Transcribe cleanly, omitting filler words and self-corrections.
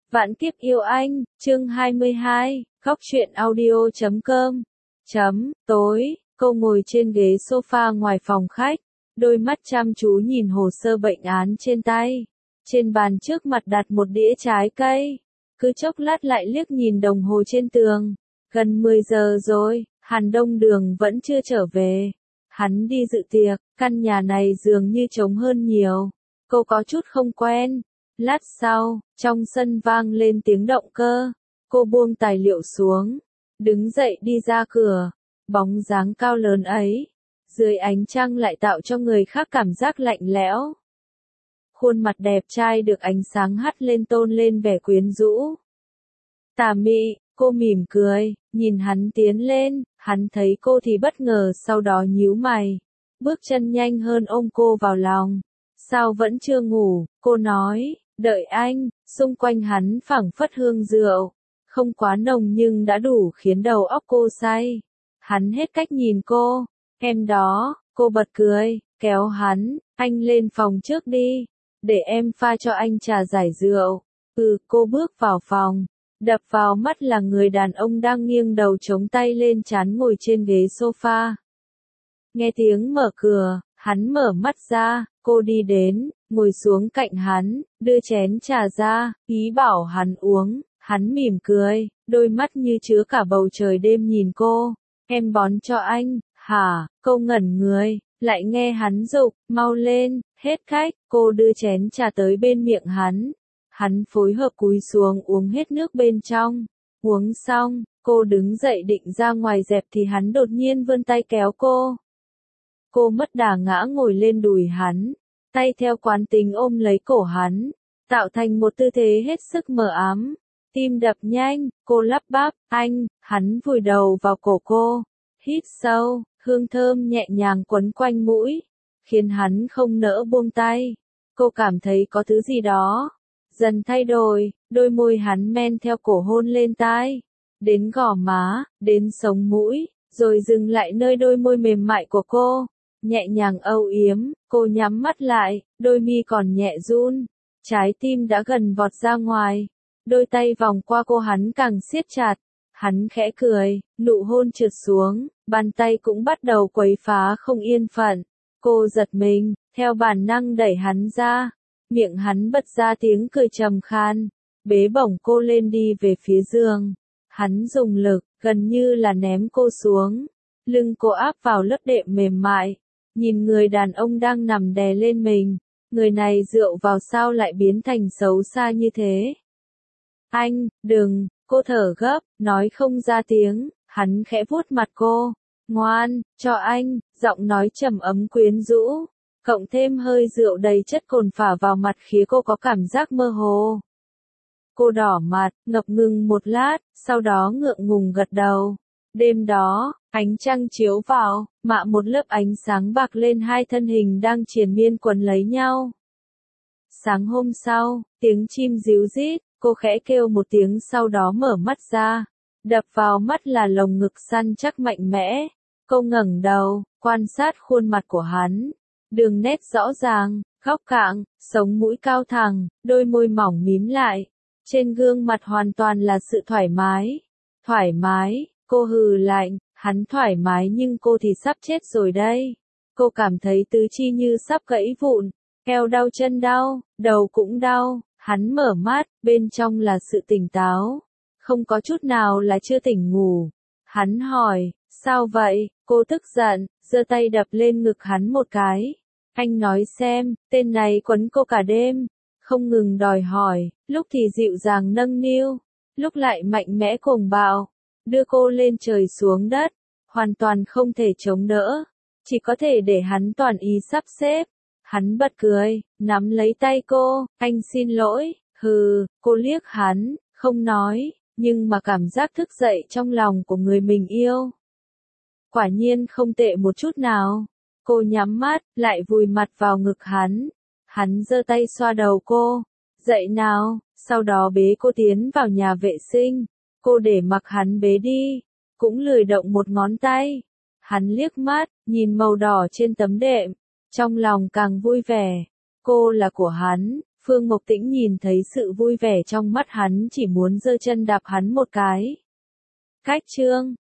Vạn kiếp yêu anh, chương 22, góc truyện audio.com. Tối, cô ngồi trên ghế sofa ngoài phòng khách, đôi mắt chăm chú nhìn hồ sơ bệnh án trên tay. Trên bàn trước mặt đặt một đĩa trái cây, cứ chốc lát lại liếc nhìn đồng hồ trên tường. Gần 10 giờ rồi, Hàn Đông Đường vẫn chưa trở về. Hắn đi dự tiệc, căn nhà này dường như trống hơn nhiều. Cô có chút không quen. Lát sau, trong sân vang lên tiếng động cơ. Cô buông tài liệu xuống, đứng dậy đi ra cửa. Bóng dáng cao lớn ấy, dưới ánh trăng lại tạo cho người khác cảm giác lạnh lẽo. Khuôn mặt đẹp trai được ánh sáng hắt lên tôn lên vẻ quyến rũ. Tà mị, cô mỉm cười, nhìn hắn tiến lên, hắn thấy cô thì bất ngờ sau đó nhíu mày. Bước chân nhanh hơn ôm cô vào lòng. Sao vẫn chưa ngủ, cô nói, đợi anh, xung quanh hắn phảng phất hương rượu. Không quá nồng nhưng đã đủ khiến đầu óc cô say. Hắn hết cách nhìn cô, em đó, cô bật cười, kéo hắn, anh lên phòng trước đi, để em pha cho anh trà giải rượu. Cô bước vào phòng, đập vào mắt là người đàn ông đang nghiêng đầu chống tay lên trán ngồi trên ghế sofa. Nghe tiếng mở cửa, hắn mở mắt ra, cô đi đến, ngồi xuống cạnh hắn, đưa chén trà ra, ý bảo hắn uống. Hắn mỉm cười, đôi mắt như chứa cả bầu trời đêm nhìn cô. Em bón cho anh, hả? Cô ngẩn người, lại nghe hắn giục, mau lên, hết khách. Cô đưa chén trà tới bên miệng hắn. Hắn phối hợp cúi xuống uống hết nước bên trong. Uống xong, cô đứng dậy định ra ngoài dẹp thì hắn đột nhiên vươn tay kéo cô. Cô mất đà ngã ngồi lên đùi hắn, tay theo quán tính ôm lấy cổ hắn, tạo thành một tư thế hết sức mờ ám. Tim đập nhanh, cô lắp bắp, anh, hắn vùi đầu vào cổ cô, hít sâu, hương thơm nhẹ nhàng quấn quanh mũi, khiến hắn không nỡ buông tay. Cô cảm thấy có thứ gì đó dần thay đổi, đôi môi hắn men theo cổ hôn lên tai, đến gò má, đến sống mũi, rồi dừng lại nơi đôi môi mềm mại của cô, nhẹ nhàng âu yếm. Cô nhắm mắt lại, đôi mi còn nhẹ run, trái tim đã gần vọt ra ngoài. Đôi tay vòng qua cô hắn càng siết chặt, hắn khẽ cười, nụ hôn trượt xuống, bàn tay cũng bắt đầu quấy phá không yên phận. Cô giật mình, theo bản năng đẩy hắn ra, miệng hắn bật ra tiếng cười trầm khan, bế bổng cô lên đi về phía giường. Hắn dùng lực, gần như là ném cô xuống, lưng cô áp vào lớp đệm mềm mại, nhìn người đàn ông đang nằm đè lên mình, người này dựa vào sao lại biến thành xấu xa như thế. Anh, đừng, cô thở gấp, nói không ra tiếng, hắn khẽ vuốt mặt cô, ngoan, cho anh, giọng nói trầm ấm quyến rũ, cộng thêm hơi rượu đầy chất cồn phả vào mặt khiến cô có cảm giác mơ hồ. Cô đỏ mặt, ngập ngừng một lát, sau đó ngượng ngùng gật đầu. Đêm đó, ánh trăng chiếu vào, mạ một lớp ánh sáng bạc lên hai thân hình đang triền miên quấn lấy nhau. Sáng hôm sau, tiếng chim ríu rít. Cô khẽ kêu một tiếng sau đó mở mắt ra. Đập vào mắt là lồng ngực săn chắc mạnh mẽ. Cô ngẩng đầu, quan sát khuôn mặt của hắn. Đường nét rõ ràng, góc cạnh, sống mũi cao thẳng, đôi môi mỏng mím lại. Trên gương mặt hoàn toàn là sự thoải mái. Thoải mái, cô hừ lạnh, hắn thoải mái nhưng cô thì sắp chết rồi đây. Cô cảm thấy tứ chi như sắp gãy vụn, eo đau chân đau, đầu cũng đau. Hắn mở mắt, bên trong là sự tỉnh táo, không có chút nào là chưa tỉnh ngủ. Hắn hỏi, sao vậy? Cô tức giận, giơ tay đập lên ngực hắn một cái. Anh nói xem, tên này quấn cô cả đêm, không ngừng đòi hỏi, lúc thì dịu dàng nâng niu, lúc lại mạnh mẽ cuồng bạo, đưa cô lên trời xuống đất, hoàn toàn không thể chống đỡ, chỉ có thể để hắn toàn ý sắp xếp. Hắn bật cười, nắm lấy tay cô, anh xin lỗi, cô liếc hắn, không nói, nhưng mà cảm giác thức dậy trong lòng của người mình yêu. Quả nhiên không tệ một chút nào. Cô nhắm mắt, lại vùi mặt vào ngực hắn. Hắn giơ tay xoa đầu cô, dậy nào, sau đó bế cô tiến vào nhà vệ sinh. Cô để mặc hắn bế đi, cũng lười động một ngón tay. Hắn liếc mắt, nhìn màu đỏ trên tấm đệm. Trong lòng càng vui vẻ, cô là của hắn, Phương Mộc Tĩnh nhìn thấy sự vui vẻ trong mắt hắn chỉ muốn giơ chân đạp hắn một cái. Khách trương,